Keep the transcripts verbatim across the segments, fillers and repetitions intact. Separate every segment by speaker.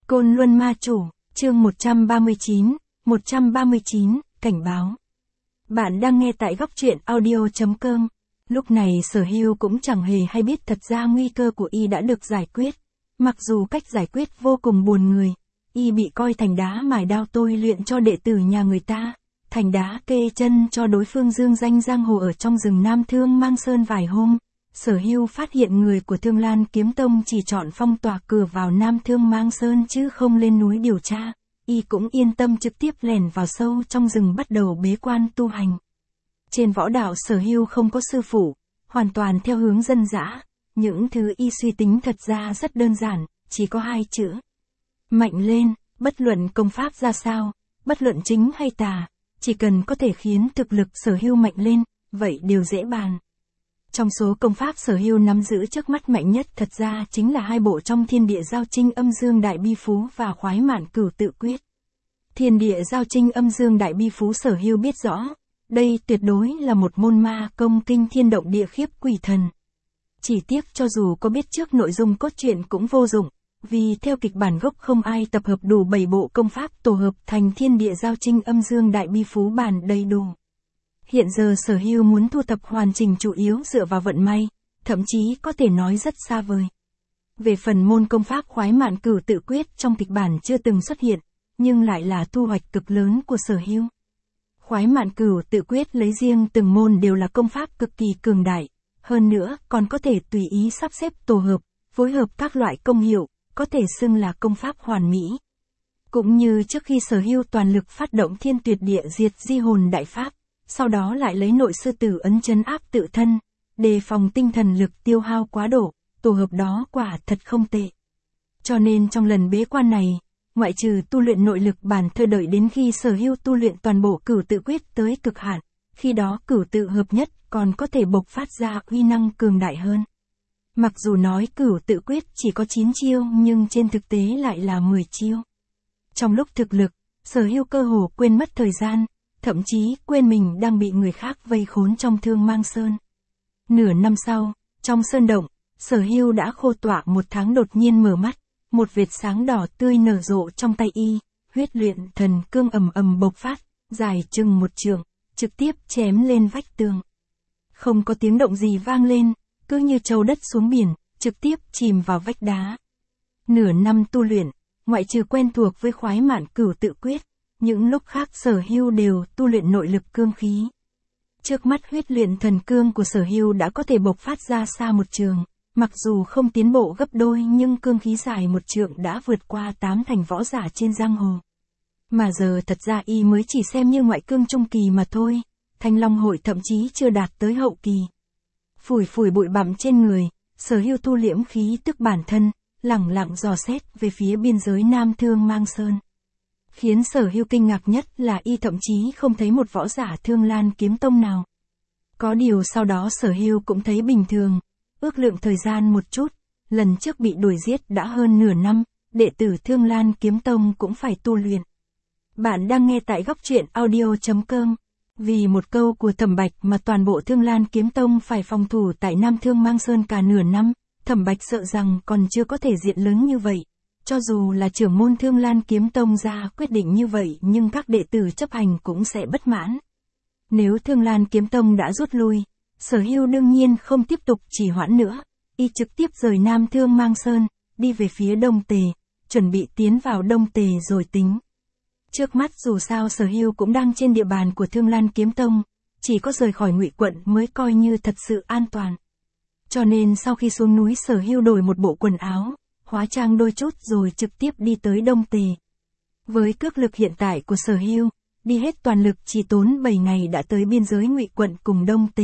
Speaker 1: Côn Luân Ma Chủ, chương một trăm ba mươi chín, một trăm ba mươi chín, cảnh báo. Bạn đang nghe tại góc truyện audio.com. Lúc này Sở Hưu cũng chẳng hề hay biết thật ra nguy cơ của y đã được giải quyết. Mặc dù cách giải quyết vô cùng buồn người, y bị coi thành đá mài đao tôi luyện cho đệ tử nhà người ta, thành đá kê chân cho đối phương dương danh giang hồ ở trong rừng Nam Thương Mang Sơn vài hôm. Sở Hưu phát hiện người của Thương Lan Kiếm Tông chỉ chọn phong tỏa cửa vào Nam Thương Mang Sơn chứ không lên núi điều tra, y cũng yên tâm trực tiếp lẻn vào sâu trong rừng bắt đầu bế quan tu hành. Trên võ đạo Sở Hưu không có sư phụ, hoàn toàn theo hướng dân dã, những thứ y suy tính thật ra rất đơn giản, chỉ có hai chữ. Mạnh lên, bất luận công pháp ra sao, bất luận chính hay tà, chỉ cần có thể khiến thực lực Sở Hưu mạnh lên, vậy đều dễ bàn. Trong số công pháp Sở Hưu nắm giữ trước mắt mạnh nhất thật ra chính là hai bộ trong Thiên Địa Giao Chinh Âm Dương Đại Bi Phú và Khoái Mạn Cửu Tự Quyết. Thiên Địa Giao Chinh Âm Dương Đại Bi Phú Sở Hưu biết rõ, đây tuyệt đối là một môn ma công kinh thiên động địa khiếp quỷ thần. Chỉ tiếc cho dù có biết trước nội dung cốt truyện cũng vô dụng, vì theo kịch bản gốc không ai tập hợp đủ bảy bộ công pháp tổ hợp thành Thiên Địa Giao Chinh Âm Dương Đại Bi Phú bản đầy đủ. Hiện giờ Sở Hưu muốn thu thập hoàn chỉnh chủ yếu dựa vào vận may, thậm chí có thể nói rất xa vời. Về phần môn công pháp Khoái Mạn Cửu Tự Quyết trong kịch bản chưa từng xuất hiện, nhưng lại là thu hoạch cực lớn của Sở Hưu. Khoái Mạn Cửu Tự Quyết lấy riêng từng môn đều là công pháp cực kỳ cường đại, hơn nữa còn có thể tùy ý sắp xếp tổ hợp, phối hợp các loại công hiệu, có thể xưng là công pháp hoàn mỹ. Cũng như trước khi Sở Hưu toàn lực phát động Thiên Tuyệt Địa Diệt Di Hồn Đại Pháp, sau đó lại lấy Nội Sư Tử ấn trấn áp tự thân, đề phòng tinh thần lực tiêu hao quá độ, tổ hợp đó quả thật không tệ. Cho nên trong lần bế quan này, ngoại trừ tu luyện nội lực bản thơ đợi đến khi Sở Hưu tu luyện toàn bộ Cửu Tự Quyết tới cực hạn, khi đó Cửu Tự hợp nhất còn có thể bộc phát ra uy năng cường đại hơn. Mặc dù nói Cửu Tự Quyết chỉ có chín chiêu nhưng trên thực tế lại là mười chiêu. Trong lúc thực lực, Sở Hưu cơ hồ quên mất thời gian, thậm chí quên mình đang bị người khác vây khốn trong Thương Mang Sơn. Nửa năm sau, trong sơn động, Sở Hưu đã khô tọa một tháng đột nhiên mở mắt, một vệt sáng đỏ tươi nở rộ trong tay y, huyết luyện thần cương ầm ầm bộc phát, dài chừng một trượng, trực tiếp chém lên vách tường. Không có tiếng động gì vang lên, cứ như trâu đất xuống biển, trực tiếp chìm vào vách đá. Nửa năm tu luyện, ngoại trừ quen thuộc với Khoái Mạn Cửu Tự Quyết, những lúc khác Sở Hưu đều tu luyện nội lực cương khí. Trước mắt huyết luyện thần cương của Sở Hưu đã có thể bộc phát ra xa một trường, mặc dù không tiến bộ gấp đôi nhưng cương khí dài một trượng đã vượt qua tám thành võ giả trên giang hồ. Mà giờ thật ra y mới chỉ xem như ngoại cương trung kỳ mà thôi, Thanh Long Hội thậm chí chưa đạt tới hậu kỳ. Phủi phủi bụi bặm trên người, Sở Hưu thu liễm khí tức bản thân, lẳng lặng dò xét về phía biên giới Nam Thương Mang Sơn. Khiến Sở Hưu kinh ngạc nhất là y thậm chí không thấy một võ giả Thương Lan Kiếm Tông nào. Có điều sau đó Sở Hưu cũng thấy bình thường, ước lượng thời gian một chút, lần trước bị đuổi giết đã hơn nửa năm, đệ tử Thương Lan Kiếm Tông cũng phải tu luyện. Bạn đang nghe tại góc truyện audio.com. Vì một câu của Thẩm Bạch mà toàn bộ Thương Lan Kiếm Tông phải phòng thủ tại Nam Thương Mang Sơn cả nửa năm, Thẩm Bạch sợ rằng còn chưa có thể diện lớn như vậy. Cho dù là trưởng môn Thương Lan Kiếm Tông ra quyết định như vậy nhưng các đệ tử chấp hành cũng sẽ bất mãn. Nếu Thương Lan Kiếm Tông đã rút lui, Sở Hưu đương nhiên không tiếp tục trì hoãn nữa, y trực tiếp rời Nam Thương Mang Sơn, đi về phía Đông Tề, chuẩn bị tiến vào Đông Tề rồi tính. Trước mắt dù sao Sở Hưu cũng đang trên địa bàn của Thương Lan Kiếm Tông, chỉ có rời khỏi Ngụy Quận mới coi như thật sự an toàn. Cho nên sau khi xuống núi Sở Hưu đổi một bộ quần áo, hóa trang đôi chút rồi trực tiếp đi tới Đông Tề. Với cước lực hiện tại của Sở Hưu, đi hết toàn lực chỉ tốn bảy ngày đã tới biên giới Ngụy Quận cùng Đông Tề.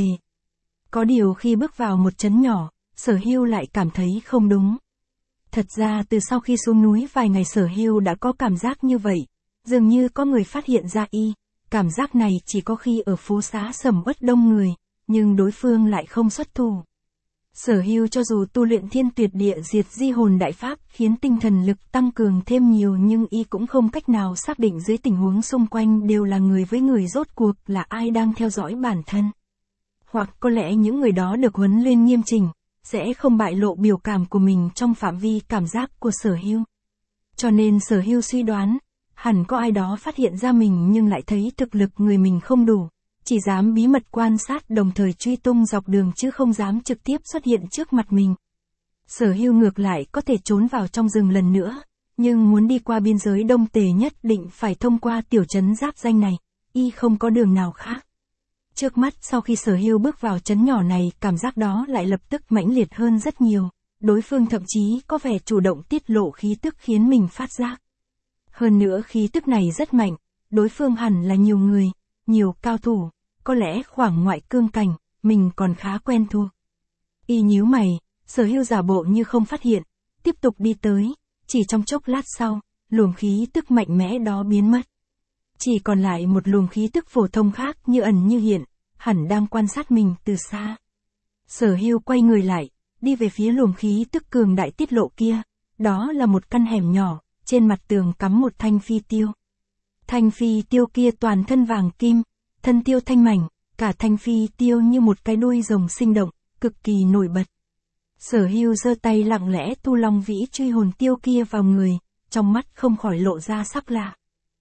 Speaker 1: Có điều khi bước vào một trấn nhỏ, Sở Hưu lại cảm thấy không đúng. Thật ra từ sau khi xuống núi vài ngày Sở Hưu đã có cảm giác như vậy, dường như có người phát hiện ra y, cảm giác này chỉ có khi ở phố xá sầm uất đông người, nhưng đối phương lại không xuất thủ. Sở Hưu cho dù tu luyện Thiên Tuyệt Địa Diệt Di Hồn Đại Pháp khiến tinh thần lực tăng cường thêm nhiều nhưng y cũng không cách nào xác định dưới tình huống xung quanh đều là người với người rốt cuộc là ai đang theo dõi bản thân. Hoặc có lẽ những người đó được huấn luyện nghiêm chỉnh, sẽ không bại lộ biểu cảm của mình trong phạm vi cảm giác của Sở Hưu. Cho nên Sở Hưu suy đoán, hẳn có ai đó phát hiện ra mình nhưng lại thấy thực lực người mình không đủ, chỉ dám bí mật quan sát đồng thời truy tung dọc đường chứ không dám trực tiếp xuất hiện trước mặt mình. Sở Hưu ngược lại có thể trốn vào trong rừng lần nữa, nhưng muốn đi qua biên giới Đông Tề nhất định phải thông qua tiểu trấn giáp danh này, y không có đường nào khác. Trước mắt sau khi Sở Hưu bước vào trấn nhỏ này, cảm giác đó lại lập tức mãnh liệt hơn rất nhiều, đối phương thậm chí có vẻ chủ động tiết lộ khí tức khiến mình phát giác. Hơn nữa khí tức này rất mạnh, đối phương hẳn là nhiều người, nhiều cao thủ, có lẽ khoảng ngoại cương cảnh, mình còn khá quen thuộc. Y nhíu mày, Sở Hưu giả bộ như không phát hiện, tiếp tục đi tới, chỉ trong chốc lát sau, luồng khí tức mạnh mẽ đó biến mất. Chỉ còn lại một luồng khí tức phổ thông khác như ẩn như hiện, hẳn đang quan sát mình từ xa. Sở Hưu quay người lại, đi về phía luồng khí tức cường đại tiết lộ kia, đó là một căn hẻm nhỏ, trên mặt tường cắm một thanh phi tiêu. Thanh phi tiêu kia toàn thân vàng kim, thân tiêu thanh mảnh, cả thanh phi tiêu như một cái đuôi rồng sinh động, cực kỳ nổi bật. Sở Hưu giơ tay lặng lẽ thu long vĩ truy hồn tiêu kia vào người, trong mắt không khỏi lộ ra sắc lạ.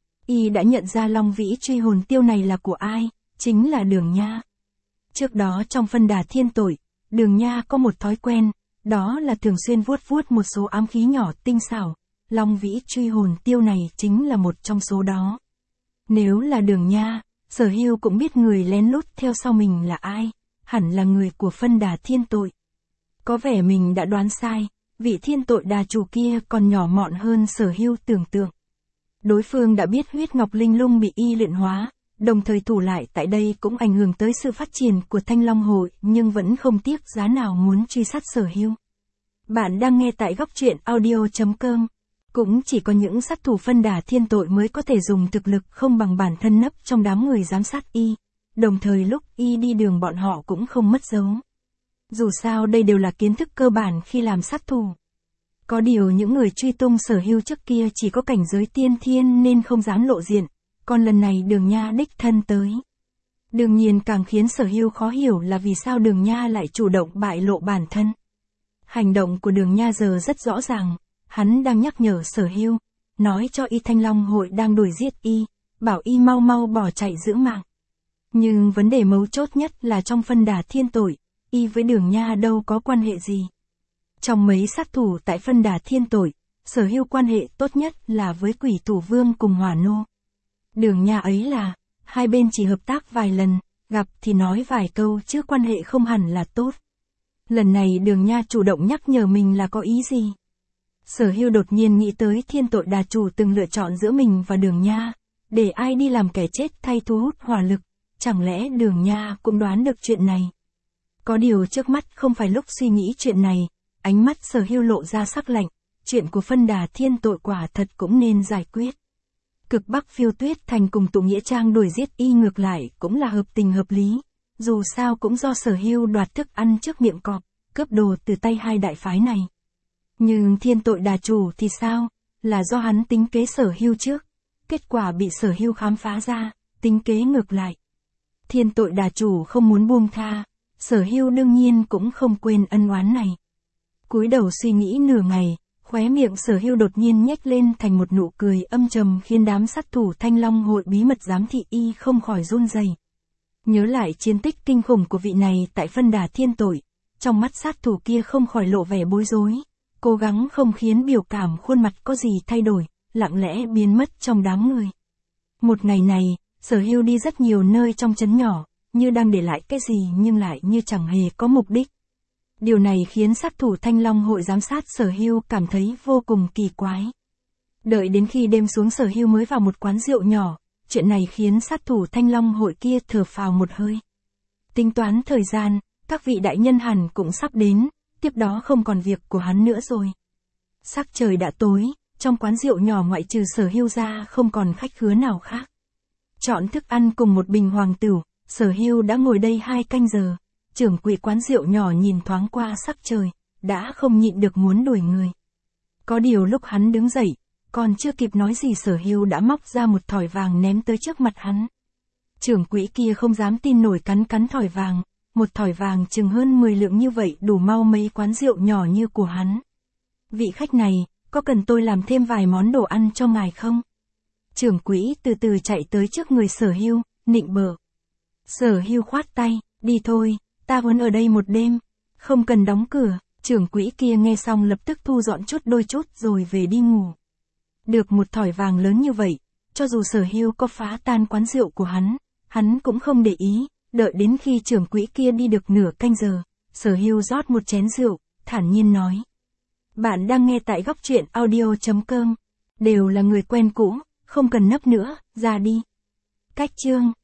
Speaker 1: Y đã nhận ra long vĩ truy hồn tiêu này là của ai, chính là Đường Nha. Trước đó trong phân đà thiên tội, Đường Nha có một thói quen, đó là thường xuyên vuốt vuốt một số ám khí nhỏ tinh xảo, long vĩ truy hồn tiêu này chính là một trong số đó. Nếu là Đường Nha, Sở Hưu cũng biết người lén lút theo sau mình là ai, hẳn là người của phân đà thiên tội. Có vẻ mình đã đoán sai, vị thiên tội đà chủ kia còn nhỏ mọn hơn Sở Hưu tưởng tượng. Đối phương đã biết huyết ngọc linh lung bị y luyện hóa, đồng thời thủ lại tại đây cũng ảnh hưởng tới sự phát triển của Thanh Long Hội, nhưng vẫn không tiếc giá nào muốn truy sát Sở Hưu. Bạn đang nghe tại góc truyện audio chấm com. Cũng chỉ có những sát thủ phân đà thiên tội mới có thể dùng thực lực không bằng bản thân nấp trong đám người giám sát y, đồng thời lúc y đi đường bọn họ cũng không mất dấu. Dù sao đây đều là kiến thức cơ bản khi làm sát thủ. Có điều những người truy tung Sở Hưu trước kia chỉ có cảnh giới tiên thiên nên không dám lộ diện, còn lần này Đường Nha đích thân tới. Đương nhiên càng khiến Sở Hưu khó hiểu là vì sao Đường Nha lại chủ động bại lộ bản thân. Hành động của Đường Nha giờ rất rõ ràng, hắn đang nhắc nhở Sở Hưu, nói cho y Thanh Long Hội đang đuổi giết y, bảo y mau mau bỏ chạy giữ mạng. Nhưng vấn đề mấu chốt nhất là trong phân đà thiên tội, y với Đường Nha đâu có quan hệ gì. Trong mấy sát thủ tại phân đà thiên tội, Sở Hưu quan hệ tốt nhất là với Quỷ Thủ Vương cùng Hỏa Nô. Đường Nha ấy là, hai bên chỉ hợp tác vài lần, gặp thì nói vài câu chứ quan hệ không hẳn là tốt. Lần này Đường Nha chủ động nhắc nhở mình là có ý gì? Sở Hưu đột nhiên nghĩ tới thiên tội đà chủ từng lựa chọn giữa mình và Đường Nha, để ai đi làm kẻ chết thay thu hút hỏa lực, chẳng lẽ Đường Nha cũng đoán được chuyện này? Có điều trước mắt không phải lúc suy nghĩ chuyện này, ánh mắt Sở Hưu lộ ra sắc lạnh, chuyện của phân đà thiên tội quả thật cũng nên giải quyết. Cực Bắc Phiêu Tuyết Thành cùng tụ nghĩa trang đuổi giết y ngược lại cũng là hợp tình hợp lý, dù sao cũng do Sở Hưu đoạt thức ăn trước miệng cọp, cướp đồ từ tay hai đại phái này. Nhưng thiên tội đà chủ thì sao, là do hắn tính kế Sở Hưu trước, kết quả bị Sở Hưu khám phá ra, tính kế ngược lại. Thiên tội đà chủ không muốn buông tha, Sở Hưu đương nhiên cũng không quên ân oán này. Cúi đầu suy nghĩ nửa ngày, khóe miệng Sở Hưu đột nhiên nhếch lên thành một nụ cười âm trầm khiến đám sát thủ Thanh Long Hội bí mật giám thị y không khỏi run rẩy. Nhớ lại chiến tích kinh khủng của vị này tại phân đà thiên tội, trong mắt sát thủ kia không khỏi lộ vẻ bối rối, cố gắng không khiến biểu cảm khuôn mặt có gì thay đổi, lặng lẽ biến mất trong đám người. Một ngày này, Sở Hưu đi rất nhiều nơi trong trấn nhỏ, như đang để lại cái gì nhưng lại như chẳng hề có mục đích. Điều này khiến sát thủ Thanh Long Hội giám sát Sở Hưu cảm thấy vô cùng kỳ quái. Đợi đến khi đêm xuống Sở Hưu mới vào một quán rượu nhỏ, chuyện này khiến sát thủ Thanh Long Hội kia thở phào một hơi. Tính toán thời gian, các vị đại nhân hẳn cũng sắp đến, tiếp đó không còn việc của hắn nữa rồi. Sắc trời đã tối, trong quán rượu nhỏ ngoại trừ Sở Hưu ra không còn khách khứa nào khác. Chọn thức ăn cùng một bình hoàng tửu, Sở Hưu đã ngồi đây hai canh giờ. Trưởng quỹ quán rượu nhỏ nhìn thoáng qua sắc trời, đã không nhịn được muốn đuổi người. Có điều lúc hắn đứng dậy, còn chưa kịp nói gì Sở Hưu đã móc ra một thỏi vàng ném tới trước mặt hắn. Trưởng quỹ kia không dám tin nổi cắn cắn thỏi vàng, một thỏi vàng chừng hơn mười lượng như vậy đủ mau mấy quán rượu nhỏ như của hắn. Vị khách này, có cần tôi làm thêm vài món đồ ăn cho ngài không? Trưởng quỹ từ từ chạy tới trước người Sở Hưu, nịnh bợ. Sở Hưu khoát tay, đi thôi, ta muốn ở đây một đêm, không cần đóng cửa. Trưởng quỹ kia nghe xong lập tức thu dọn chút đôi chút rồi về đi ngủ. Được một thỏi vàng lớn như vậy, cho dù Sở Hưu có phá tan quán rượu của hắn, hắn cũng không để ý, đợi đến khi trưởng quỹ kia đi được nửa canh giờ, Sở Hưu rót một chén rượu, thản nhiên nói. Bạn đang nghe tại góc truyện audio chấm com, đều là người quen cũ, không cần nấp nữa, ra đi. Cách chương